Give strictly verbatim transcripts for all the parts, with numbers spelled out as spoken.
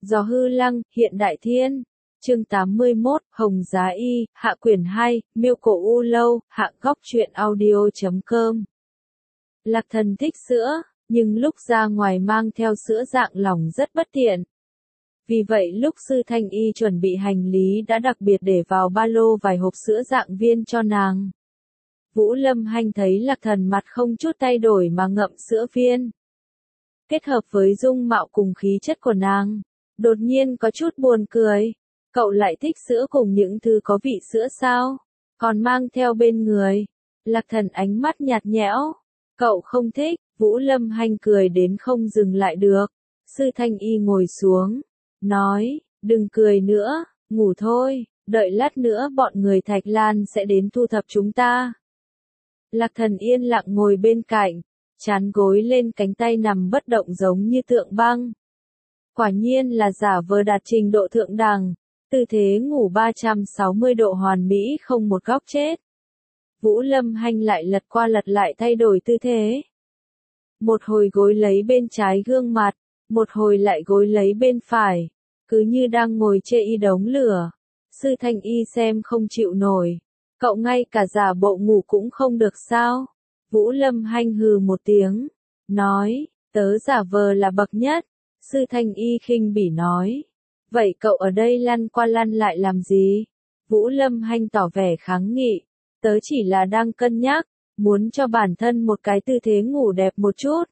Gió hư lăng, hiện đại thiên. Chương tám mươi mốt, Hồng Giá Y, hạ quyển hai, miêu cổ u lâu, hạ góc truyện audio chấm com. Lạc Thần thích sữa, nhưng lúc ra ngoài mang theo sữa dạng lỏng rất bất tiện. Vì vậy lúc Sư Thanh Y chuẩn bị hành lý đã đặc biệt để vào ba lô vài hộp sữa dạng viên cho nàng. Vũ Lâm Hanh thấy Lạc Thần mặt không chút thay đổi mà ngậm sữa viên. Kết hợp với dung mạo cùng khí chất của nàng, đột nhiên có chút buồn cười. Cậu lại thích sữa cùng những thứ có vị sữa sao? Còn mang theo bên người. Lạc Thần ánh mắt nhạt nhẽo. Cậu không thích, Vũ Lâm Hanh cười đến không dừng lại được. Sư Thanh Y ngồi xuống, nói, đừng cười nữa, ngủ thôi, đợi lát nữa bọn người Thạch Lan sẽ đến thu thập chúng ta. Lạc Thần yên lặng ngồi bên cạnh, chán gối lên cánh tay nằm bất động giống như tượng băng. Quả nhiên là giả vờ đạt trình độ thượng đẳng, tư thế ngủ ba trăm sáu mươi độ hoàn mỹ không một góc chết. Vũ Lâm Hanh lại lật qua lật lại thay đổi tư thế. Một hồi gối lấy bên trái gương mặt, một hồi lại gối lấy bên phải, cứ như đang ngồi chê y đống lửa. Sư Thanh Y xem không chịu nổi. Cậu ngay cả giả bộ ngủ cũng không được sao? Vũ Lâm Hanh hừ một tiếng, nói, tớ giả vờ là bậc nhất. Sư Thanh Y khinh bỉ nói, vậy cậu ở đây lăn qua lăn lại làm gì? Vũ Lâm Hanh tỏ vẻ kháng nghị, tớ chỉ là đang cân nhắc, muốn cho bản thân một cái tư thế ngủ đẹp một chút.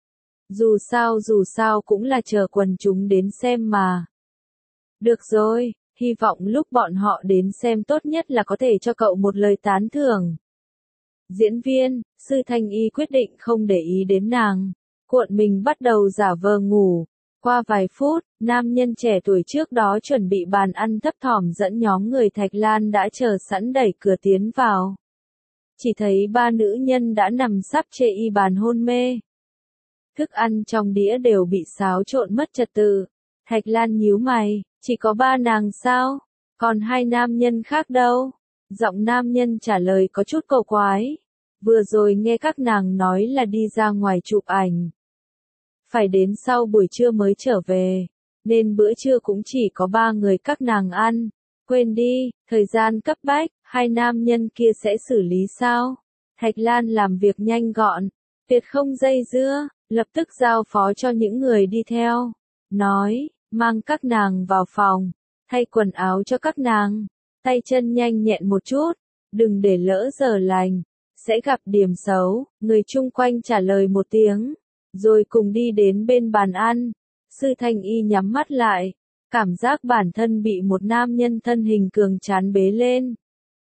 Dù sao dù sao cũng là chờ quần chúng đến xem mà. Được rồi, hy vọng lúc bọn họ đến xem tốt nhất là có thể cho cậu một lời tán thưởng. Diễn viên, Sư Thanh Y quyết định không để ý đến nàng, cuộn mình bắt đầu giả vờ ngủ. Qua vài phút, nam nhân trẻ tuổi trước đó chuẩn bị bàn ăn thấp thỏm dẫn nhóm người Thạch Lan đã chờ sẵn đẩy cửa tiến vào. Chỉ thấy ba nữ nhân đã nằm sắp chê y bàn hôn mê. Thức ăn trong đĩa đều bị xáo trộn mất trật tự. Thạch Lan nhíu mày, chỉ có ba nàng sao? Còn hai nam nhân khác đâu? Giọng nam nhân trả lời có chút cầu quái. Vừa rồi nghe các nàng nói là đi ra ngoài chụp ảnh. Phải đến sau buổi trưa mới trở về, nên bữa trưa cũng chỉ có ba người các nàng ăn. Quên đi, thời gian cấp bách, hai nam nhân kia sẽ xử lý sao? Thạch Lan làm việc nhanh gọn, tuyệt không dây dưa, lập tức giao phó cho những người đi theo. Nói, mang các nàng vào phòng, thay quần áo cho các nàng, tay chân nhanh nhẹn một chút, đừng để lỡ giờ lành, sẽ gặp điểm xấu. Người chung quanh trả lời một tiếng, rồi cùng đi đến bên bàn ăn. Sư Thanh Y nhắm mắt lại, cảm giác bản thân bị một nam nhân thân hình cường tráng bế lên.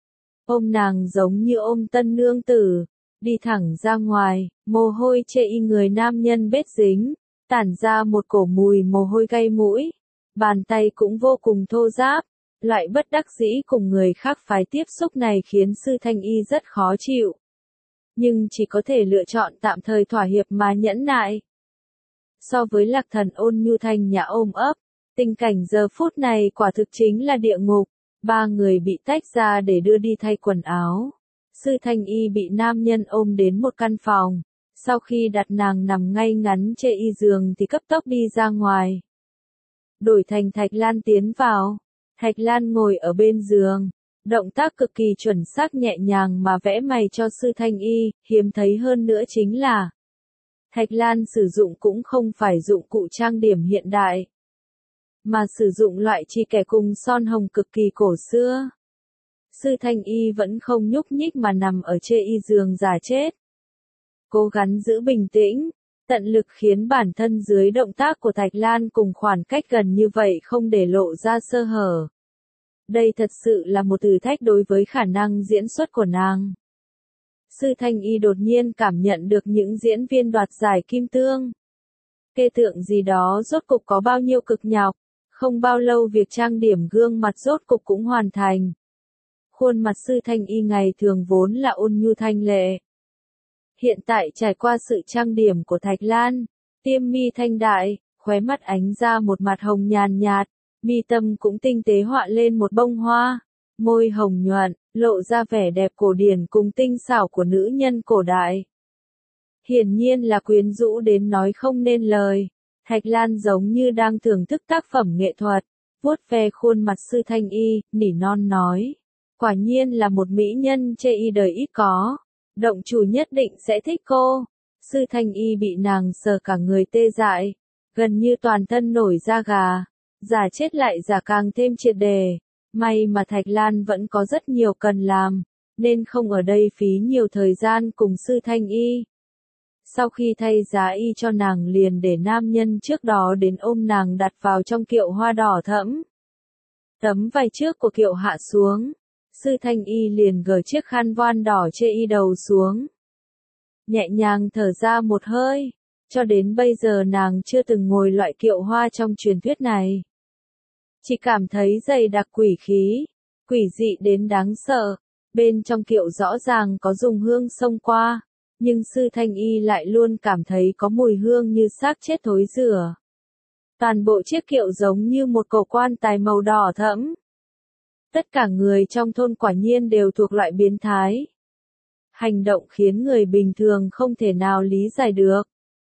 Ôm nàng giống như ôm tân nương tử, đi thẳng ra ngoài, mồ hôi chê y người nam nhân bết dính, tản ra một cổ mùi mồ hôi gây mũi. Bàn tay cũng vô cùng thô ráp, loại bất đắc dĩ cùng người khác phái tiếp xúc này khiến Sư Thanh Y rất khó chịu. Nhưng chỉ có thể lựa chọn tạm thời thỏa hiệp mà nhẫn nại. So với Lạc Thần ôn nhu thanh nhã ôm ấp, tình cảnh giờ phút này quả thực chính là địa ngục. Ba người bị tách ra để đưa đi thay quần áo. Sư Thanh Y bị nam nhân ôm đến một căn phòng. Sau khi đặt nàng nằm ngay ngắn trên y giường thì cấp tốc đi ra ngoài. Đổi thành Thạch Lan tiến vào. Thạch Lan ngồi ở bên giường. Động tác cực kỳ chuẩn xác nhẹ nhàng mà vẽ mày cho Sư Thanh Y. Hiếm thấy hơn nữa chính là Thạch Lan sử dụng cũng không phải dụng cụ trang điểm hiện đại, mà sử dụng loại chì kẻ cùng son hồng cực kỳ cổ xưa. Sư Thanh Y vẫn không nhúc nhích mà nằm ở trên y giường giả chết. Cố gắng giữ bình tĩnh, tận lực khiến bản thân dưới động tác của Thạch Lan cùng khoảng cách gần như vậy không để lộ ra sơ hở. Đây thật sự là một thử thách đối với khả năng diễn xuất của nàng. Sư Thanh Y đột nhiên cảm nhận được những diễn viên đoạt giải kim tương kê tượng gì đó rốt cục có bao nhiêu cực nhọc. Không bao lâu việc trang điểm gương mặt rốt cục cũng hoàn thành. Khuôn mặt Sư Thanh Y ngày thường vốn là ôn nhu thanh lệ. Hiện tại trải qua sự trang điểm của Thạch Lan, tiêm mi thanh đại, khóe mắt ánh ra một mặt hồng nhàn nhạt, mi tâm cũng tinh tế họa lên một bông hoa, môi hồng nhuận, lộ ra vẻ đẹp cổ điển cùng tinh xảo của nữ nhân cổ đại. Hiển nhiên là quyến rũ đến nói không nên lời. Thạch Lan giống như đang thưởng thức tác phẩm nghệ thuật, vuốt ve khuôn mặt Sư Thanh Y, nỉ non nói. Quả nhiên là một mỹ nhân chê y đời ít có. Động chủ nhất định sẽ thích cô. Sư Thanh Y bị nàng sờ cả người tê dại, gần như toàn thân nổi da gà. Giả chết lại giả càng thêm triệt đề. May mà Thạch Lan vẫn có rất nhiều cần làm, nên không ở đây phí nhiều thời gian cùng Sư Thanh Y. Sau khi thay giá y cho nàng liền để nam nhân trước đó đến ôm nàng đặt vào trong kiệu hoa đỏ thẫm. Tấm vải trước của kiệu hạ xuống, Sư Thanh Y liền gỡ chiếc khăn voan đỏ che y đầu xuống. Nhẹ nhàng thở ra một hơi, cho đến bây giờ nàng chưa từng ngồi loại kiệu hoa trong truyền thuyết này. Chỉ cảm thấy dày đặc quỷ khí, quỷ dị đến đáng sợ, bên trong kiệu rõ ràng có dùng hương xông qua, nhưng Sư Thanh Y lại luôn cảm thấy có mùi hương như xác chết thối rữa. Toàn bộ chiếc kiệu giống như một cổ quan tài màu đỏ thẫm. Tất cả người trong thôn quả nhiên đều thuộc loại biến thái. Hành động khiến người bình thường không thể nào lý giải được.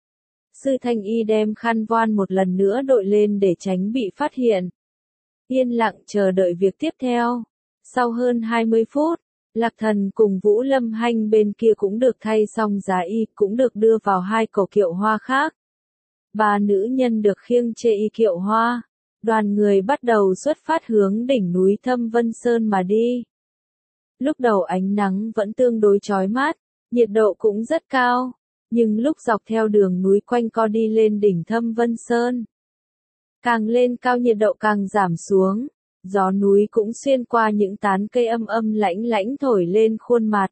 Sư Thanh Y đem khăn voan một lần nữa đội lên để tránh bị phát hiện. Yên lặng chờ đợi việc tiếp theo. Sau hơn hai mươi phút, Lạc Thần cùng Vũ Lâm Hanh bên kia cũng được thay xong giá y, cũng được đưa vào hai cổ kiệu hoa khác. Ba nữ nhân được khiêng chê y kiệu hoa. Đoàn người bắt đầu xuất phát hướng đỉnh núi Thâm Vân Sơn mà đi. Lúc đầu ánh nắng vẫn tương đối chói mát, nhiệt độ cũng rất cao, nhưng lúc dọc theo đường núi quanh co đi lên đỉnh Thâm Vân Sơn, càng lên cao nhiệt độ càng giảm xuống, gió núi cũng xuyên qua những tán cây âm âm lãnh lãnh thổi lên khuôn mặt.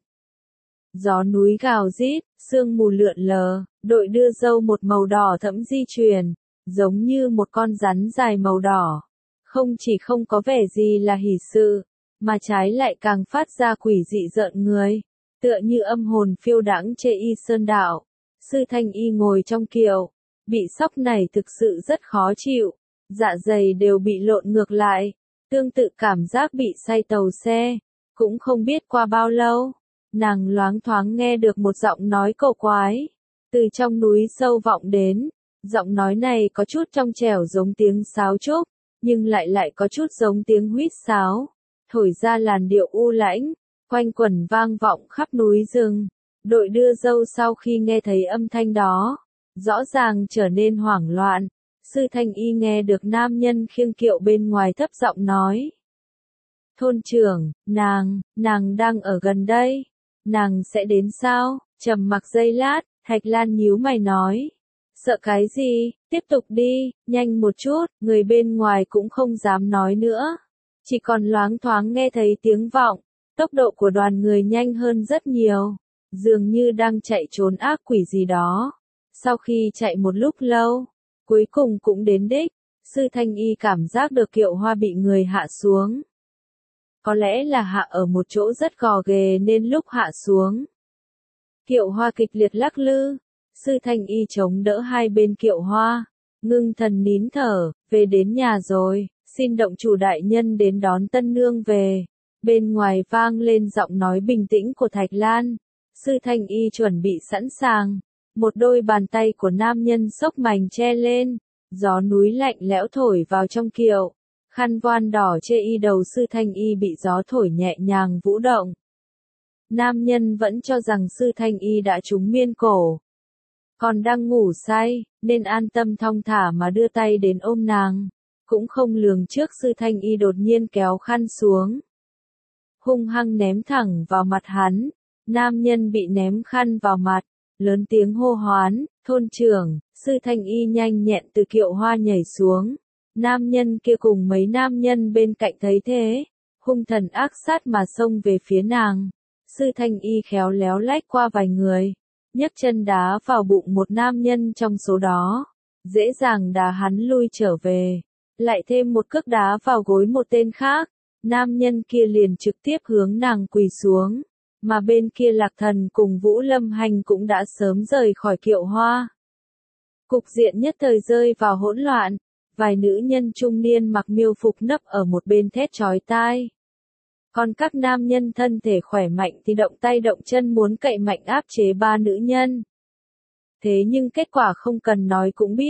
Gió núi gào rít, sương mù lượn lờ, đội đưa dâu một màu đỏ thẫm di chuyển, giống như một con rắn dài màu đỏ. Không chỉ không có vẻ gì là hỷ sự, mà trái lại càng phát ra quỷ dị rợn người, tựa như âm hồn phiêu đãng chê y sơn đạo. Sư Thanh Y ngồi trong kiệu, bị sóc này thực sự rất khó chịu, dạ dày đều bị lộn ngược lại, tương tự cảm giác bị say tàu xe. Cũng không biết qua bao lâu, nàng loáng thoáng nghe được một giọng nói cổ quái, từ trong núi sâu vọng đến. Giọng nói này có chút trong trẻo giống tiếng sáo trúc, nhưng lại lại có chút giống tiếng huýt sáo, thổi ra làn điệu u lãnh, quanh quẩn vang vọng khắp núi rừng. Đội đưa dâu sau khi nghe thấy âm thanh đó, rõ ràng trở nên hoảng loạn. Sư Thanh Y nghe được nam nhân khiêng kiệu bên ngoài thấp giọng nói. Thôn trưởng, nàng, nàng đang ở gần đây, nàng sẽ đến sao? Trầm mặc giây lát, Thạch Lan nhíu mày nói. Sợ cái gì, tiếp tục đi, nhanh một chút, người bên ngoài cũng không dám nói nữa. Chỉ còn loáng thoáng nghe thấy tiếng vọng, tốc độ của đoàn người nhanh hơn rất nhiều, dường như đang chạy trốn ác quỷ gì đó. Sau khi chạy một lúc lâu, cuối cùng cũng đến đích, Sư Thanh Y cảm giác được kiệu hoa bị người hạ xuống. Có lẽ là hạ ở một chỗ rất gò ghề nên lúc hạ xuống, kiệu hoa kịch liệt lắc lư. Sư Thanh Y chống đỡ hai bên kiệu hoa, ngưng thần nín thở, về đến nhà rồi, xin động chủ đại nhân đến đón tân nương về. Bên ngoài vang lên giọng nói bình tĩnh của Thạch Lan. Sư Thanh Y chuẩn bị sẵn sàng, một đôi bàn tay của nam nhân xốc mành che lên, gió núi lạnh lẽo thổi vào trong kiệu, khăn voan đỏ che y đầu Sư Thanh Y bị gió thổi nhẹ nhàng vũ động. Nam nhân vẫn cho rằng Sư Thanh Y đã trúng miên cổ, còn đang ngủ say, nên an tâm thong thả mà đưa tay đến ôm nàng, cũng không lường trước Sư Thanh Y đột nhiên kéo khăn xuống, hung hăng ném thẳng vào mặt hắn. Nam nhân bị ném khăn vào mặt, lớn tiếng hô hoán, thôn trưởng. Sư Thanh Y nhanh nhẹn từ kiệu hoa nhảy xuống. Nam nhân kia cùng mấy nam nhân bên cạnh thấy thế, hung thần ác sát mà xông về phía nàng. Sư Thanh Y khéo léo lách qua vài người, nhấc chân đá vào bụng một nam nhân trong số đó, dễ dàng đá hắn lui trở về, lại thêm một cước đá vào gối một tên khác, nam nhân kia liền trực tiếp hướng nàng quỳ xuống, mà bên kia Lạc Thần cùng Vũ Lâm Hành cũng đã sớm rời khỏi kiệu hoa. Cục diện nhất thời rơi vào hỗn loạn, vài nữ nhân trung niên mặc miêu phục nấp ở một bên thét chói tai. Còn các nam nhân thân thể khỏe mạnh thì động tay động chân muốn cậy mạnh áp chế ba nữ nhân. Thế nhưng kết quả không cần nói cũng biết,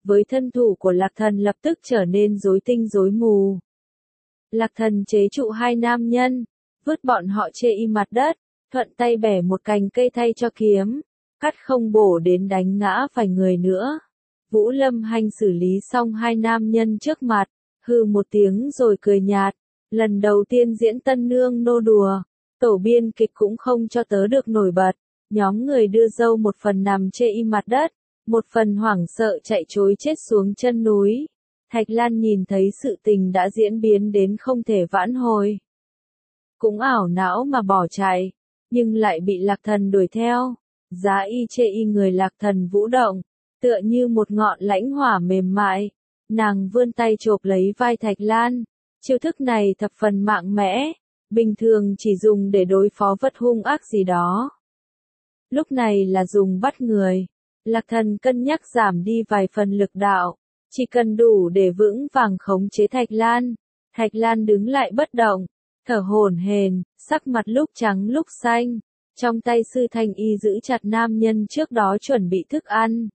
với thân thủ của Lạc Thần lập tức trở nên rối tinh rối mù. Lạc Thần chế trụ hai nam nhân, vứt bọn họ chê y mặt đất, thuận tay bẻ một cành cây thay cho kiếm, cắt không bổ đến đánh ngã phải người nữa. Vũ Lâm Hanh xử lý xong hai nam nhân trước mặt, hừ một tiếng rồi cười nhạt, lần đầu tiên diễn tân nương nô đùa, tổ biên kịch cũng không cho tớ được nổi bật, nhóm người đưa dâu một phần nằm chê y mặt đất, một phần hoảng sợ chạy trối chết xuống chân núi. Thạch Lan nhìn thấy sự tình đã diễn biến đến không thể vãn hồi. Cũng ảo não mà bỏ chạy, nhưng lại bị Lạc Thần đuổi theo. Giá y chê y người Lạc Thần vũ động, tựa như một ngọn lãnh hỏa mềm mại. Nàng vươn tay chộp lấy vai Thạch Lan. Chiêu thức này thập phần mạnh mẽ, bình thường chỉ dùng để đối phó vật hung ác gì đó. Lúc này là dùng bắt người. Lạc Thần cân nhắc giảm đi vài phần lực đạo, chỉ cần đủ để vững vàng khống chế Thạch Lan. Thạch Lan đứng lại bất động, thở hổn hển, sắc mặt lúc trắng lúc xanh. Trong tay Sư Thanh Y giữ chặt nam nhân trước đó chuẩn bị thức ăn.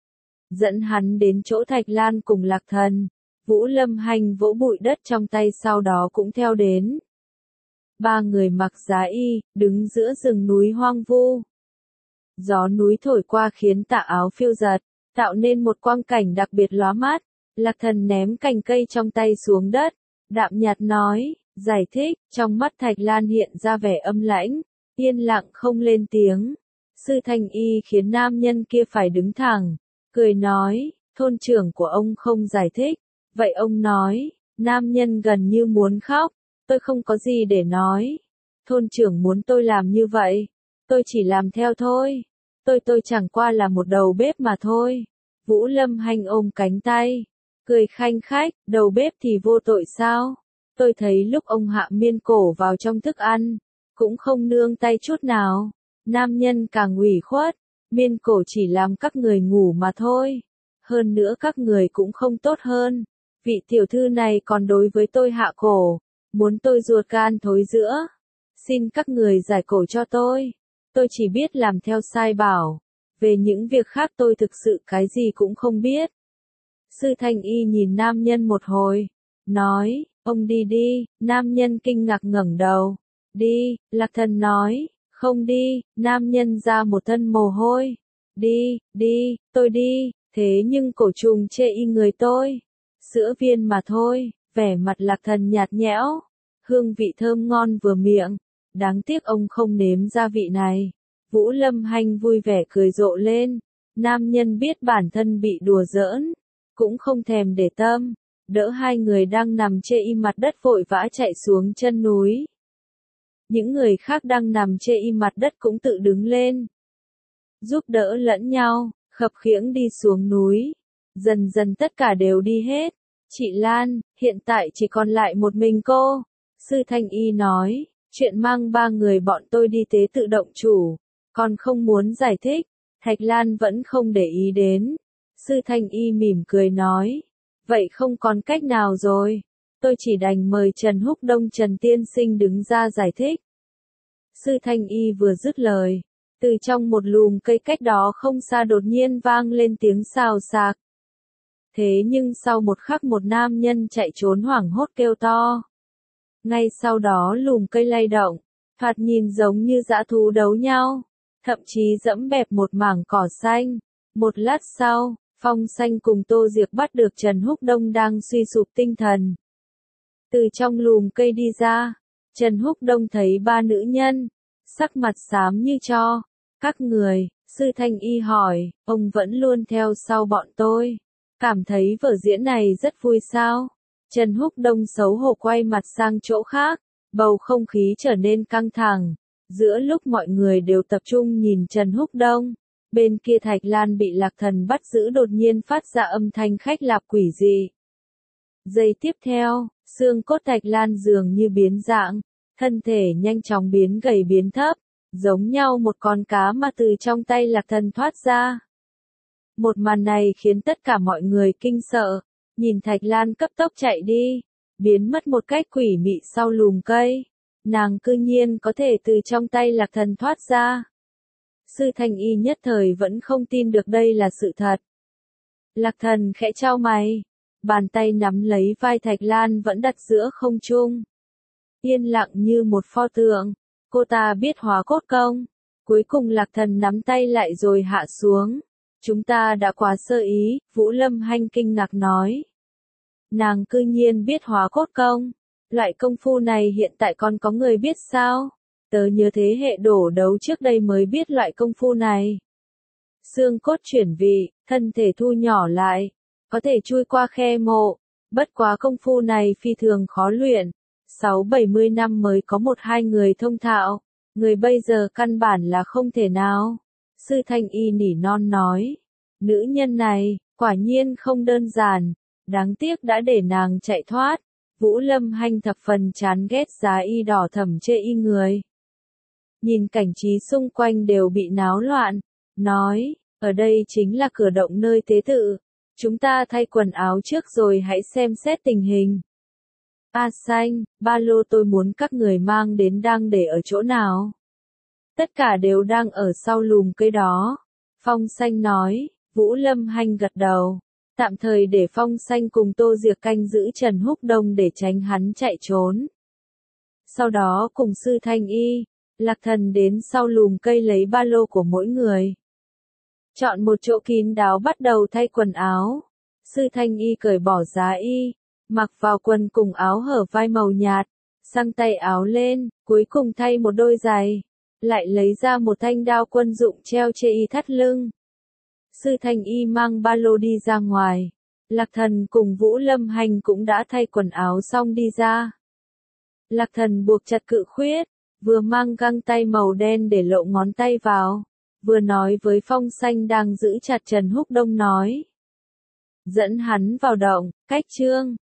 Dẫn hắn đến chỗ Thạch Lan cùng Lạc Thần. Vũ Lâm Hanh vỗ bụi đất trong tay sau đó cũng theo đến. Ba người mặc giá y, đứng giữa rừng núi hoang vu. Gió núi thổi qua khiến tà áo phiêu giật, tạo nên một quang cảnh đặc biệt lóa mắt. Lạc Thần ném cành cây trong tay xuống đất, đạm nhạt nói, giải thích, trong mắt Thạch Lan hiện ra vẻ âm lãnh, yên lặng không lên tiếng. Sư Thanh Y khiến nam nhân kia phải đứng thẳng, cười nói, thôn trưởng của ông không giải thích, vậy ông nói, nam nhân gần như muốn khóc, tôi không có gì để nói. Thôn trưởng muốn tôi làm như vậy, tôi chỉ làm theo thôi. Tôi tôi chẳng qua là một đầu bếp mà thôi. Vũ Lâm Hanh ôm cánh tay, cười khanh khách, đầu bếp thì vô tội sao? Tôi thấy lúc ông hạ miên cổ vào trong thức ăn, cũng không nương tay chút nào. Nam nhân càng ủy khuất, miên cổ chỉ làm các người ngủ mà thôi. Hơn nữa các người cũng không tốt hơn. Vị tiểu thư này còn đối với tôi hạ cổ, muốn tôi ruột gan thối giữa. Xin các người giải cổ cho tôi. Tôi chỉ biết làm theo sai bảo. Về những việc khác tôi thực sự cái gì cũng không biết. Sư Thanh Y nhìn nam nhân một hồi, nói, ông đi đi. Nam nhân kinh ngạc ngẩng đầu. Đi, Lạc Thần nói, không đi. Nam nhân ra một thân mồ hôi. Đi, đi, tôi đi. Thế nhưng cổ trùng chê y người tôi. Sữa viên mà thôi. Vẻ mặt Lạc Thần nhạt nhẽo, hương vị thơm ngon vừa miệng. Đáng tiếc ông không nếm gia vị này. Vũ Lâm Hanh vui vẻ cười rộ lên. Nam nhân biết bản thân bị đùa giỡn, cũng không thèm để tâm, đỡ hai người đang nằm chê y mặt đất vội vã chạy xuống chân núi. Những người khác đang nằm chê y mặt đất cũng tự đứng lên, giúp đỡ lẫn nhau, khập khiễng đi xuống núi. Dần dần tất cả đều đi hết. Chị Lan, hiện tại chỉ còn lại một mình cô. Sư Thanh Y nói, chuyện mang ba người bọn tôi đi tế tự động chủ, còn không muốn giải thích. Thạch Lan vẫn không để ý đến. Sư Thanh Y mỉm cười nói, vậy không còn cách nào rồi. Tôi chỉ đành mời Trần Húc Đông Trần Tiên Sinh đứng ra giải thích. Sư Thanh Y vừa dứt lời, từ trong một lùm cây cách đó không xa đột nhiên vang lên tiếng xào xạc. Thế nhưng sau một khắc một nam nhân chạy trốn hoảng hốt kêu to. Ngay sau đó lùm cây lay động, thoạt nhìn giống như dã thú đấu nhau, thậm chí dẫm bẹp một mảng cỏ xanh. Một lát sau, Phong Xanh cùng Tô Diệc bắt được Trần Húc Đông đang suy sụp tinh thần. Từ trong lùm cây đi ra, Trần Húc Đông thấy ba nữ nhân, sắc mặt xám như tro. Các người, Sư Thanh Y hỏi, ông vẫn luôn theo sau bọn tôi, cảm thấy vở diễn này rất vui sao? Trần Húc Đông xấu hổ quay mặt sang chỗ khác, bầu không khí trở nên căng thẳng. Giữa lúc mọi người đều tập trung nhìn Trần Húc Đông, bên kia Thạch Lan bị Lạc Thần bắt giữ đột nhiên phát ra âm thanh khách lạp quỷ dị. Giây tiếp theo, xương cốt Thạch Lan dường như biến dạng, thân thể nhanh chóng biến gầy biến thấp, giống nhau một con cá mà từ trong tay Lạc Thần thoát ra. Một màn này khiến tất cả mọi người kinh sợ, nhìn Thạch Lan cấp tốc chạy đi, biến mất một cách quỷ mị sau lùm cây. Nàng cư nhiên có thể từ trong tay Lạc Thần thoát ra. Sư Thanh Y nhất thời vẫn không tin được đây là sự thật. Lạc Thần khẽ chau mày, bàn tay nắm lấy vai Thạch Lan vẫn đặt giữa không trung. Yên lặng như một pho tượng, cô ta biết hóa cốt công. Cuối cùng Lạc Thần nắm tay lại rồi hạ xuống. Chúng ta đã quá sơ ý, Vũ Lâm Hanh kinh ngạc nói. Nàng cư nhiên biết hóa cốt công. Loại công phu này hiện tại còn có người biết sao? Tớ nhớ thế hệ đổ đấu trước đây mới biết loại công phu này. Xương cốt chuyển vị, thân thể thu nhỏ lại, có thể chui qua khe mộ. Bất quá công phu này phi thường khó luyện. Sáu bảy mươi năm mới có một hai người thông thạo. Người bây giờ căn bản là không thể nào. Sư Thanh Y nỉ non nói. Nữ nhân này, quả nhiên không đơn giản. Đáng tiếc đã để nàng chạy thoát. Vũ Lâm Hanh thập phần chán ghét giá y đỏ thẫm chê y người. Nhìn cảnh trí xung quanh đều bị náo loạn. Nói, ở đây chính là cửa động nơi tế tự. Chúng ta thay quần áo trước rồi hãy xem xét tình hình. A Xanh, ba lô tôi muốn các người mang đến đang để ở chỗ nào? Tất cả đều đang ở sau lùm cây đó. Phong Xanh nói, Vũ Lâm Hanh gật đầu. Tạm thời để Phong Xanh cùng Tô Diệc canh giữ Trần Húc Đông để tránh hắn chạy trốn. Sau đó cùng Sư Thanh Y, Lạc Thần đến sau lùm cây lấy ba lô của mỗi người. Chọn một chỗ kín đáo bắt đầu thay quần áo. Sư Thanh Y cởi bỏ giá y, mặc vào quần cùng áo hở vai màu nhạt, xăng tay áo lên, cuối cùng thay một đôi giày. Lại lấy ra một thanh đao quân dụng treo trên y thắt lưng. Sư Thanh Y mang ba lô đi ra ngoài. Lạc Thần cùng Vũ Lâm Hành cũng đã thay quần áo xong đi ra. Lạc Thần buộc chặt cự khuyết, vừa mang găng tay màu đen để lộ ngón tay vào, vừa nói với Phong Xanh đang giữ chặt Trần Húc Đông nói. Dẫn hắn vào động, cách trương.